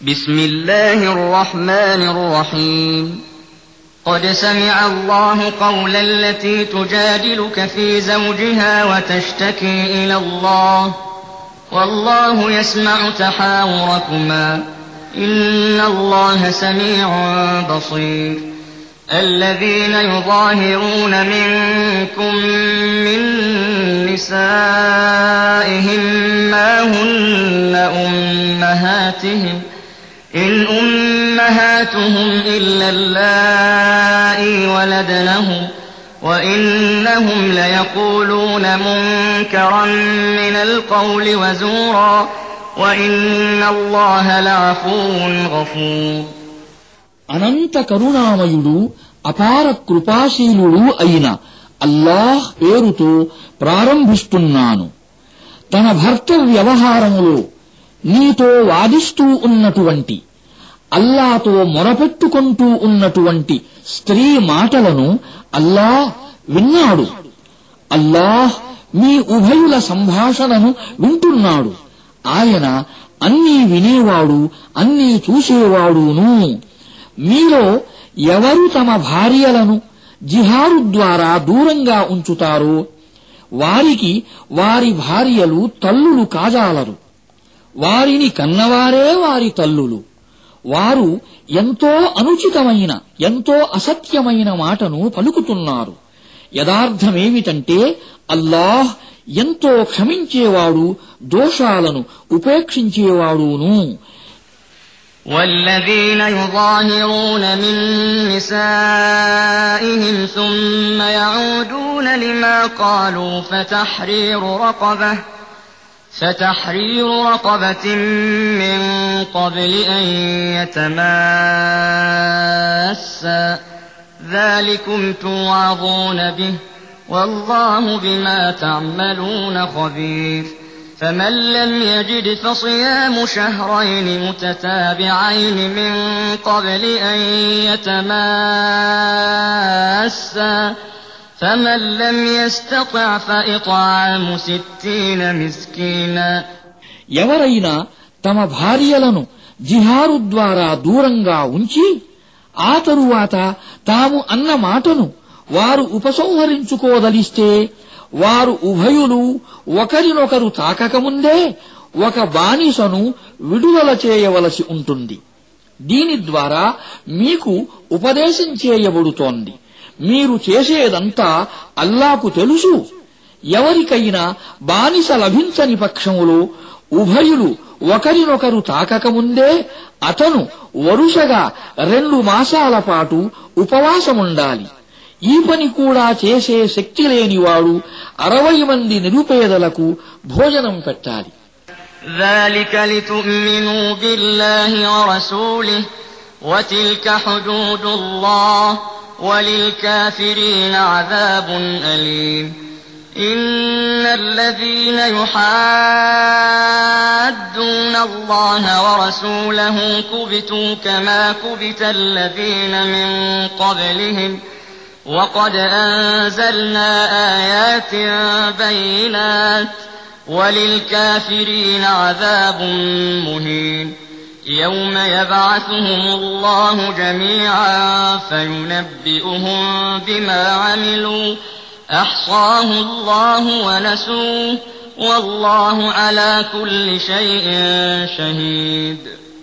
بسم الله الرحمن الرحيم قد سمع الله قول التي تجادلك في زوجها وتشتكي إلى الله والله يسمع تحاوركما إن الله سميع بصير الذين يظاهرون منكم من نسائهم ما هن أمهاتهم إن أمهاتهم إلا اللائي ولدنهم وإنهم ليقولون منكرا من القول وزورا وإن الله لعفو غفور అనంత కరుణామయుడు అపార కృపాశీలుడు అయిన అల్లాహ్ పేరుతో ప్రారంభిస్తున్నాను. తన భర్త వ్యవహారములో నీతో వాదిస్తూ ఉన్నటువంటి, అల్లాతో మొరపెట్టుకుంటూ ఉన్నటువంటి స్త్రీ మాటలను అల్లాహ్ విన్నాడు. అల్లాహ్ మీ ఉభయుల సంభాషణను వింటున్నాడు. ఆయన అన్నీ వినేవాడు, అన్నీ చూసేవాడును. మీలో ఎవరు తమ భార్యలను జిహాదు ద్వారా దూరంగా ఉంచుతారో వారికి వారి భార్యలు తల్లులు కాజాలరు. వారిని కన్నవారే వారి తల్లులు. వారు ఎంతో అనుచితమైన, ఎంతో అసత్యమైన మాటను పలుకుతున్నారు. యథార్థమేమిటంటే అల్లాహ్ ఎంతో క్షమించేవాడు, దోషాలను ఉపేక్షించేవాడును. والذين يظاهرون من نسائهم ثم يعودون لما قالوا فتحرير رقبة من قبل أن يتماسا ذلكم توعظون به والله بما تعملون خبير فمن لم يجد فصيام شهرين متتابعين من قبل أن يتماسا فمن لم يستطع فإطعام 60 مسكينا ఎవరైనా తమ భార్యలను జిహారు ద్వారా దూరంగా ఉంచి ఆ తరువాత తాము అన్న మాటను వారు ఉపసంహరించుకోదలిస్తే వారు ఉభయులు ఒకరినొకరు తాకకముందే ఒక బానిసను విడుదల చేయవలసి ఉంటుంది. దీని ద్వారా మీకు ఉపదేశం చేయబడుతోంది. మీరు చేసేదంతా అల్లాకు తెలుసు. ఎవరికైనా బానిస లభించని పక్షములో ఉభయులు ఒకరినొకరు తాకకముందే అతను వరుసగా 2 మాసాల పాటు ఉపవాసముండాలి. ఈ పని కూడా చేసే శక్తి లేనివాడు 60 మంది నిరుపేదలకు భోజనం పెట్టాలి. ذلك لتؤمنوا بالله ورسوله وتلك حدود الله وللكافرين عذاب أليم إن الذين يحادون الله ورسوله كبتوا كما كبت الذين من قبلهم وقد أنزلنا آيات بينات وللكافرين عذاب مهين يوم يبعثهم الله جميعا فينبئهم بما عملوا أحصاه الله ونسوه والله على كل شيء شهيد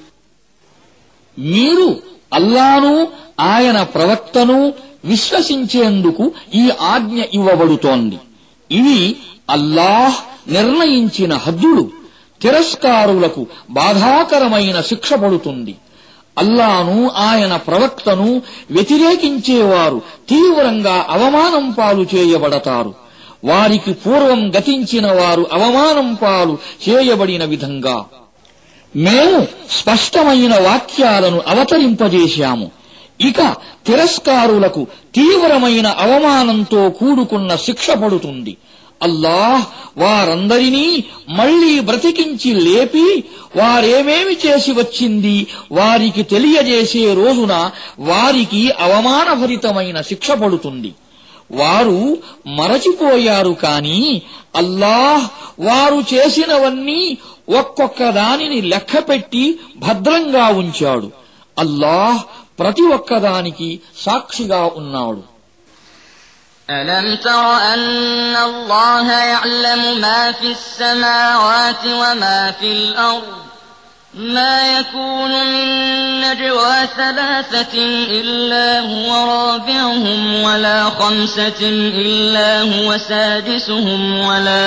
మీరు అల్లాను ఆయన ప్రవక్తను విశ్వసించేందుకు ఈ ఆజ్ఞ ఇవ్వబడుతోంది. ఇవి అల్లాహ్ నిర్ణయించిన హద్దులు. తిరస్కారులకు బాధాకరమైన శిక్ష పడుతుంది. అల్లాను ఆయన ప్రవక్తను వ్యతిరేకించేవారు తీవ్రంగా అవమానం పాలు చేయబడతారు. వారికి పూర్వం గతించిన వారు అవమానం పాలు చేయబడిన విధంగా మేము స్పష్టమైన వాక్యాలను అవతరింపజేశాము. ఇక తిరస్కారులకు తీవ్రమైన అవమానంతో కూడుకున్న శిక్ష పడుతుంది. అల్లాహ్ వారందరినీ మళ్లీ బ్రతికించి లేపి వారేమేమి చేసి వచ్చింది వారికి తెలియజేసే రోజున వారికి అవమానభరితమైన శిక్ష పడుతుంది. వారు మరచిపోయారు కాని అల్లాహ్ వారు చేసినవన్నీ ఒక్కొక్క దానిని లెక్కపెట్టి భద్రంగా ఉంచాడు. అల్లాహ్ ప్రతి ఒక్కదానికి సాక్షిగా ఉన్నాడు. ألم تر أن الله يعلم ما في السماوات وما في الأرض ما يكون من نجوى ثلاثة إلا هو رابعهم ولا خمسة إلا هو سادسهم ولا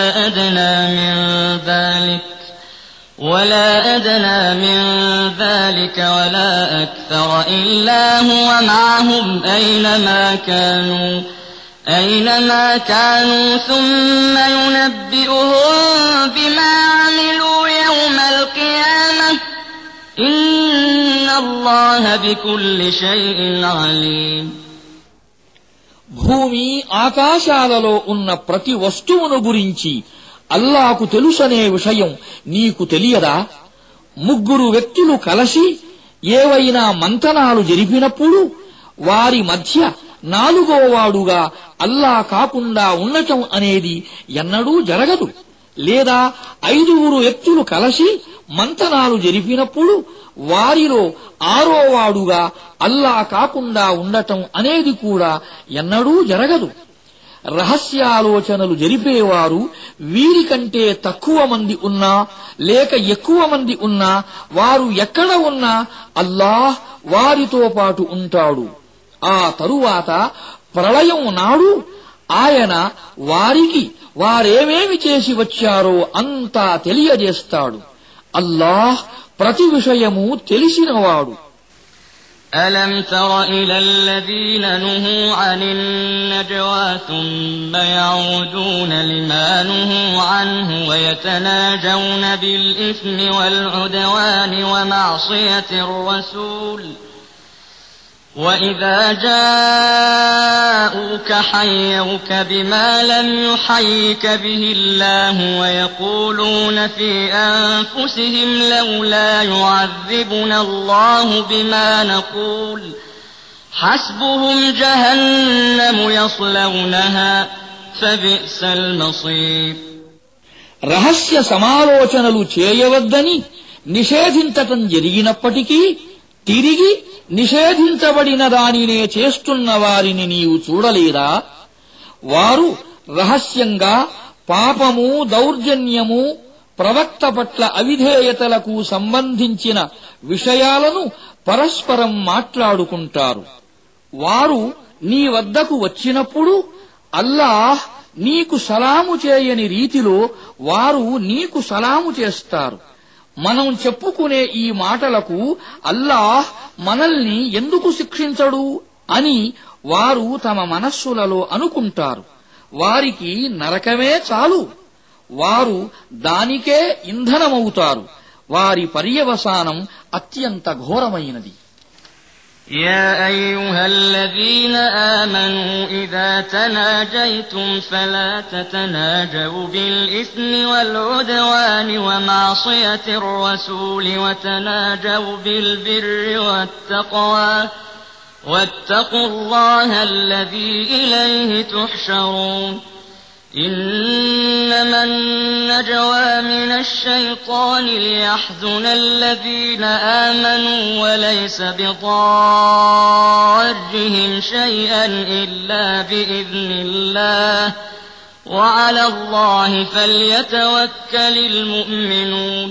أدنى من ذلك ولا أكثر إلا هو معهم أينما كانوا ثم ينبئهم بما عملوا يوم القيامة إن الله بكل شيء عليم. భూమి ఆకాశాలలో ఉన్న ప్రతి వస్తువును గురించి అల్లాహకు తెలుసనే విషయం నీకు తెలియదా? ముగ్గురు వ్యక్తులు కలసి ఏవైనా మంతనాలు జరిపినప్పుడు వారి మధ్య నాలుగోవాడుగా అల్లాహ్ కాకుండా ఉండటం అనేది ఎన్నడూ జరగదు. లేదా 5 వ్యక్తులు కలసి మంతనాలు జరిపినప్పుడు వారిలో 6వాడుగా అల్లాహ్ కాకుండా ఉండటం అనేది కూడా ఎన్నడూ జరగదు. రహస్యాలోచనలు జరిపేవారు వీరికంటే తక్కువ మంది ఉన్నా లేక ఎక్కువ మంది ఉన్నా వారు ఎక్కడ ఉన్నా అల్లాహ్ వారితో పాటు ఉంటాడు. ఆ తరువాత ప్రళయం నాడు ఆయన వారికి వారేమేమి చేసి వచ్చారో అంతా తెలియజేస్తాడు. అల్లాహ్ ప్రతి విషయము తెలిసినవాడు. ألم تر إلى الذين نهوا عن النجوى ثم يعودون لما نهوا عنه ويتناجون بالإثم والعدوان ومعصية الرسول وإذا جاءوك حيوك بما لم يحيك به الله ويقولون في أنفسهم لولا يعذبنا الله بما نقول حسبهم جهنم يصلونها فبئس المصير. రహస్య సమాలోచనలు చేయవద్దని నిషేధించటం జరిగినప్పటికీ తిరిగి నిషేధించబడిన దానినే చేస్తున్న వారిని నీవు చూడలేదా? వారు రహస్యంగా పాపము, దౌర్జన్యము, ప్రవక్త పట్ల అవిధేయతలకు సంబంధించిన విషయాలను పరస్పరం మాట్లాడుకుంటారు. వారు నీ వద్దకు వచ్చినప్పుడు అల్లాహ్ నీకు సలాము చేయని రీతిలో వారు నీకు సలాము చేస్తారు. మనం చెప్పుకునే ఈ మాటలకు అల్లాహ్ మనల్ని ఎందుకు శిక్షించడు అని వారు తమ మనస్సులలో అనుకుంటారు. వారికి నరకమే చాలు, వారు దానికే ఇంధనమవుతారు. వారి పర్యవసానం అత్యంత ఘోరమైనది. يا أيها الذين آمنوا إذا تناجيتم فلا تتناجوا بالإثم والعدوان ومعصية الرسول وتناجوا بالبر والتقوى واتقوا الله الذي إليه تحشرون. إنما النجوى من الشيطان ليحزن الذين آمنوا وليس بضارهم شيئا إلا بإذن الله وعلى الله فليتوكل المؤمنون.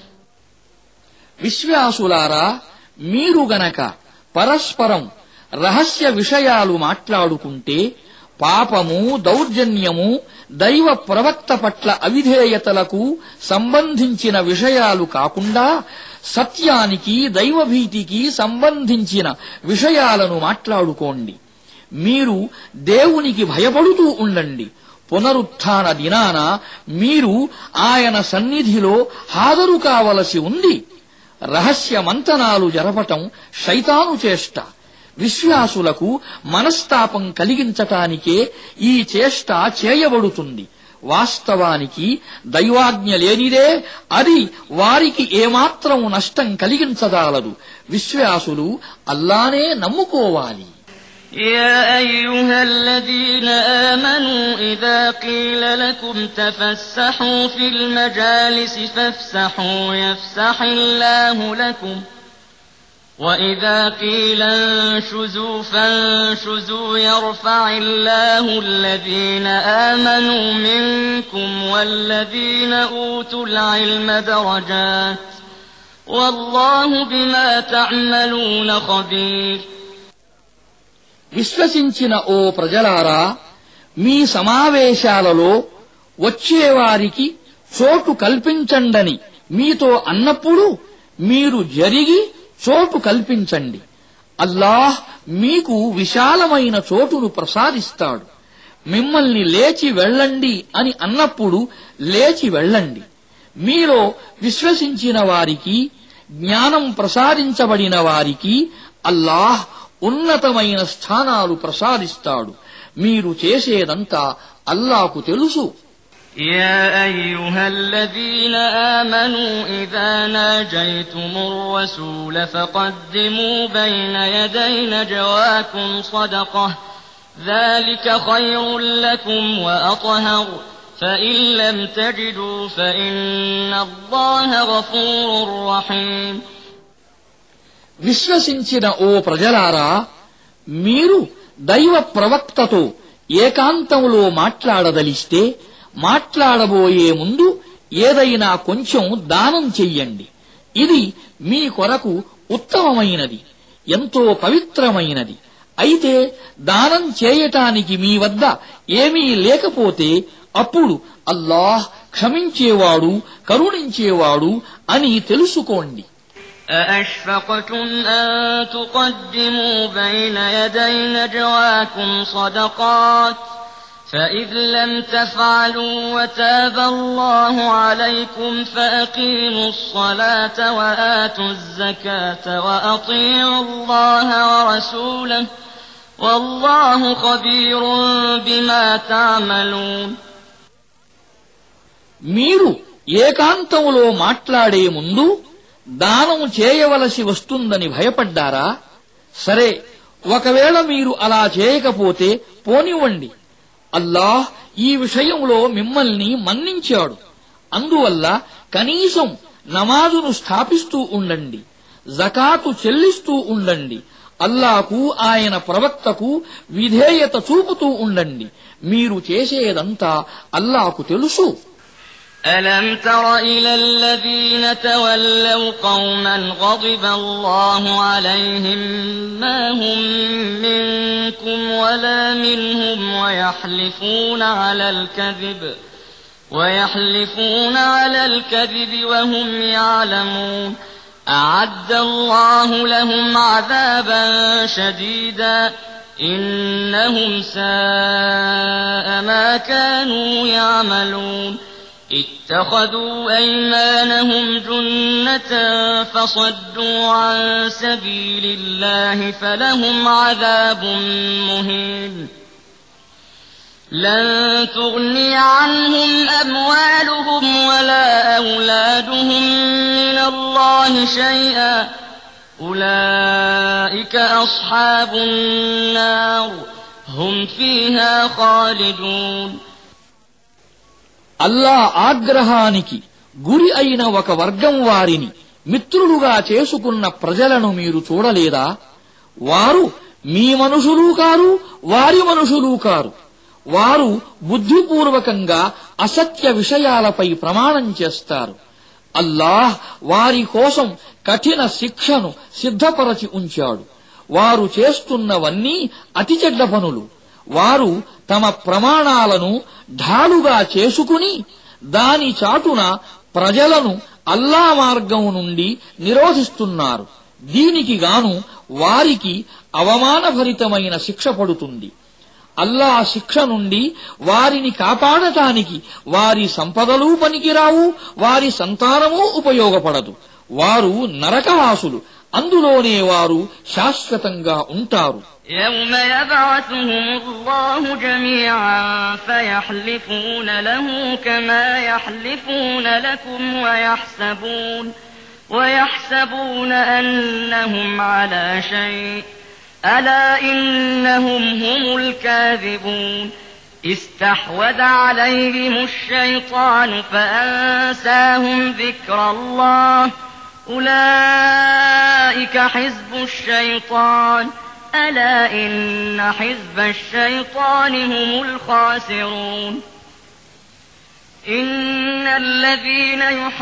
విశ్వాసులారా, మీరు గనక పరస్పరం రహస్య విషయాలు మాట్లాడుకుంటే పాపము, దౌర్జన్యము, దైవ ప్రవక్త పట్ల అవిధేయతలకు సంబంధించిన విషయాలు కాకుండా సత్యానికి, దైవభీతికి సంబంధించిన విషయాలను మాట్లాడుకోండి. మీరు దేవునికి భయపడుతూ ఉండండి. పునరుత్థాన దినాన మీరు ఆయన సన్నిధిలో హాజరు కావలసి ఉంది. రహస్య మంతనాలు జరపటం శైతాను చేష్ట. విశ్వాసులకు మనస్తాపం కలిగించటానికే ఈ చేష్ట చేయబడుతుంది. వాస్తవానికి దైవాజ్ఞ లేనిదే అది వారికి ఏమాత్రం నష్టం కలిగించదాలదు. విశ్వాసులు అల్లానే నమ్ముకోవాలి. يا أيها الذين آمنوا إذا قيل لكم تفسحوا في المجالس فافسحوا يفسح الله لكم وإذا قيل انشزوا فانشزوا يرفع الله الذين آمنوا منكم والذين أوتوا العلم درجات والله بما تعملون خبير. విశ్వసించిన ఓ ప్రజలారా, మీ సమావేశాలలో వచ్చేవారికి చోటు కల్పించండని మీతో అన్నప్పుడు మీరు జరిగి చోటు కల్పించండి. అల్లాహ్ మీకు విశాలమైన చోటును ప్రసాదిస్తాడు. మిమ్మల్ని లేచి వెళ్ళండి అని అన్నప్పుడు లేచి వెళ్ళండి. మీలో విశ్వసించిన వారికి, జ్ఞానం ప్రసాదించబడిన వారికి అల్లాహ్ ఉన్నతమైన స్థానాలు ప్రసాదిస్తాడు. మీరు చేసేదంతా అల్లాహ్కు తెలుసు. يا أيها الذين آمنوا إذا ناجيتم الرسول فقدموا بين يدي نجواكم صدقة ذلك خير لكم وأطهر فإن لم تجدوا فإن الله غفور رحيم. విశ్వసించిన ఓ ప్రజలారా, మీరు దైవ ప్రవక్తతో ఏకాంతంలో మాట్లాడదలిస్తే మాట్లాడబోయే ముందు ఏదైనా కొంచెం దానం చెయ్యండి. ఇది మీ కొరకు ఉత్తమమైనది, ఎంతో పవిత్రమైనది. అయితే దానం చేయటానికి మీ వద్ద ఏమీ లేకపోతే అప్పుడు అల్లాహ్ క్షమించేవాడు, కరుణించేవాడు అని తెలుసుకోండి. أأشفقتم أن تقدموا بين يدي نجواكم صدقات فإذ لم تفعلوا وتاب الله عليكم فأقيموا الصلاة وآتوا الزكاة وأطيعوا الله ورسوله والله خبير بما تعملون. మీరు ఏకాంతములో మాట్లాడే ముందు దానం చేయవలసి వస్తుందని భయపడ్డారా? సరే, ఒకవేళ మీరు అలా చేయకపోతే పోనివ్వండి. అల్లాహ్ ఈ విషయంలో మిమ్మల్ని మన్నించాడు. అందువల్ల కనీసం నమాజును స్థాపిస్తూ ఉండండి, జకాతు చెల్లిస్తూ ఉండండి, అల్లాహకు ఆయన ప్రవక్తకు విధేయత చూపుతూ ఉండండి. మీరు చేసేదంతా అల్లాహకు తెలుసు. ألم تر إلى الذين تولوا قوما غضب الله عليهم ما هم منكم ولا منهم ويحلفون على الكذب وهم يعلمون أعد الله لهم عذابا شديدا إنهم ساء ما كانوا يعملون اتخذوا أيمانهم جنة فصدوا عن سبيل الله فلهم عذاب مهين لن تغني عنهم أموالهم ولا أولادهم من الله شيئا أولئك أصحاب النار هم فيها خالدون. అల్లాహ్ ఆగ్రహానికి గురి అయిన ఒక వర్గం వారిని మిత్రులుగా చేసుకున్న ప్రజలను మీరు చూడలేదా? వారు మీ మనుషులు కారు, వారి మనుషులు కారు. వారు బుద్ధిపూర్వకంగా అసత్య విషయాలపై ప్రమాణం చేస్తారు. అల్లాహ్ వారి కోసం కఠిన శిక్షను సిద్ధపరచి ఉంచాడు. వారు చేస్తున్నవన్నీ అతి చెడ్డ పనులు. వారు తమ ప్రమాణాలను ఢాలుగా చేసుకుని దాని చాటున ప్రజలను అల్లా మార్గం నుండి నిరోధిస్తున్నారు. దీనికి గాను వారికి అవమానభరితమైన శిక్ష పడుతుంది. అల్లా శిక్ష నుండి వారిని కాపాడటానికి వారి సంపదలు పనికిరావు, వారి సంతానమూ ఉపయోగపడదు. వారు నరకవాసులు, అందులోనే వారు శాశ్వతంగా ఉంటారు. يوم يبعثهم الله جميعا فيحلفون له كما يحلفون لكم ويحسبون أنهم على شيء ألا إنهم هم الكاذبون استحوذ عليهم الشيطان فأنساهم ذكر الله أولئك حزب الشيطان ألا إن حزب الشيطان هم الخاسرون إن الذين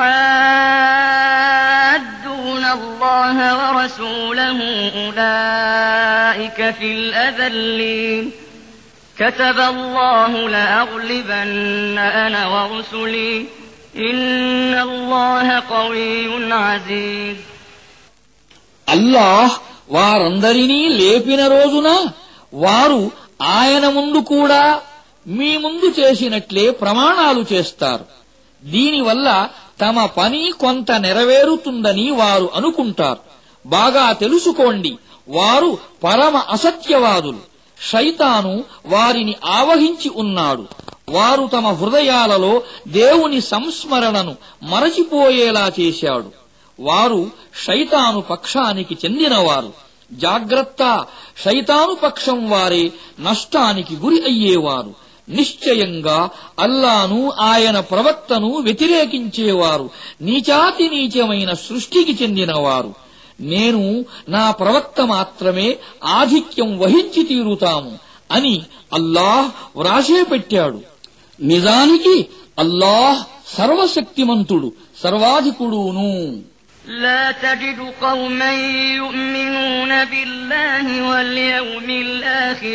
يحادون الله ورسوله أولئك في الأذلين كتب الله لأغلبن أنا ورسلي إن الله قوي عزيز అల్లాహ్ వారందరినీ లేపిన రోజున వారు ఆయన ముందు కూడా మీ ముందు చేసినట్లే ప్రమాణాలు చేస్తారు. దీనివల్ల తమ పని కొంత నెరవేరుతుందని వారు అనుకుంటారు. బాగా తెలుసుకోండి, వారు పరమ అసత్యవాదులు. శైతాను వారిని ఆవహించి ఉన్నాడు. వారు తమ హృదయాలలో దేవుని సంస్మరణను మరచిపోయేలా చేశాడు. వారు శైతాను పక్షానికి చెందినవారు. జాగ్రత్త, శైతాను పక్షం వారే నష్టానికి గురి అయ్యేవారు. నిశ్చయంగా అల్లాను ఆయన ప్రవక్తను వ్యతిరేకించేవారు నీచాతి నీచమైన సృష్టికి చెందినవారు. నేను నా ప్రవక్త మాత్రమే ఆధిక్యం వహించి తీరుతాము అని అల్లాహ్ వ్రాసే పెట్టాడు. నిజానికి అల్లాహ్ సర్వశక్తిమంతుడు, సర్వాధికుడును. لا تجد قوما يؤمنون بالله واليوم الآخر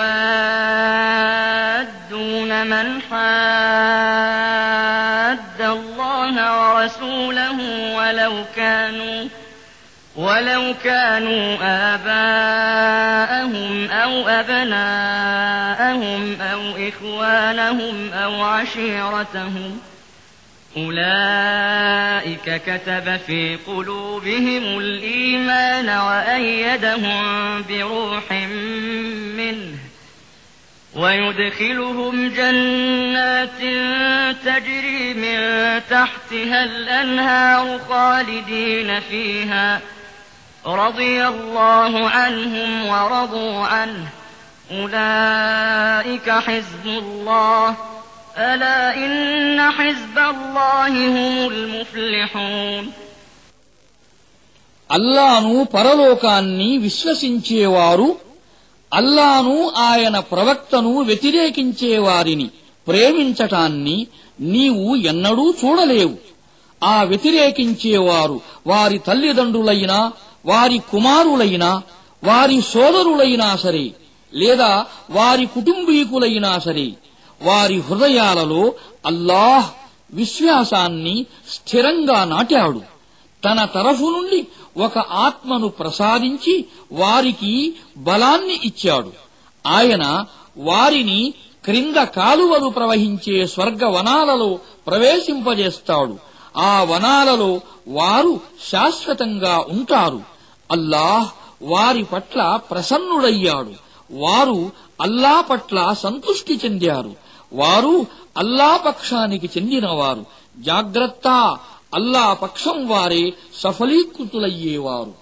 يوادون من حاد الله ورسوله ولو كانوا آباءهم أو أبناءهم أو إخوانهم أو عشيرتهم أولئك كتب في قلوبهم الإيمان وأيدهم بروح منه ويدخلهم جنات تجري من تحتها الأنهار خالدين فيها رضي الله عنهم ورضوا عنه أولئك حزب الله ألا إن حزب الله هم المفلحون అల్లాను పరలోకాన్ని విశ్వసించేవారు అల్లాను ఆయన ప్రవక్తను వ్యతిరేకించేవారిని ప్రేమించటాన్ని నీవు ఎన్నడూ చూడలేవు. ఆ వ్యతిరేకించేవారు వారి తల్లిదండ్రులైనా, వారి కుమారులైనా, వారి సోదరులైనా సరే, లేదా వారి కుటుంబీకులైనా సరే, వారి హృదయాలలో అల్లాహ్ విశ్వాసాన్ని స్థిరంగా నాటాడు. తన తరఫు నుండి ఒక ఆత్మను ప్రసాదించి వారికి బలాన్ని ఇచ్చాడు. ఆయన వారిని క్రింద కాలువలు ప్రవహించే స్వర్గవనాలలో ప్రవేశింపజేస్తాడు. ఆ వనాలలో వారు శాశ్వతంగా ఉంటారు. అల్లాహ్ వారి పట్ల ప్రసన్నుడయ్యాడు. వారు అల్లా పట్ల సంతృష్టి చెందారు. వారు అల్లా పక్షానికి చెందినవారు. జాగ్రత్త, అల్లా పక్షం వారే సఫలీకృతులయ్యేవారు.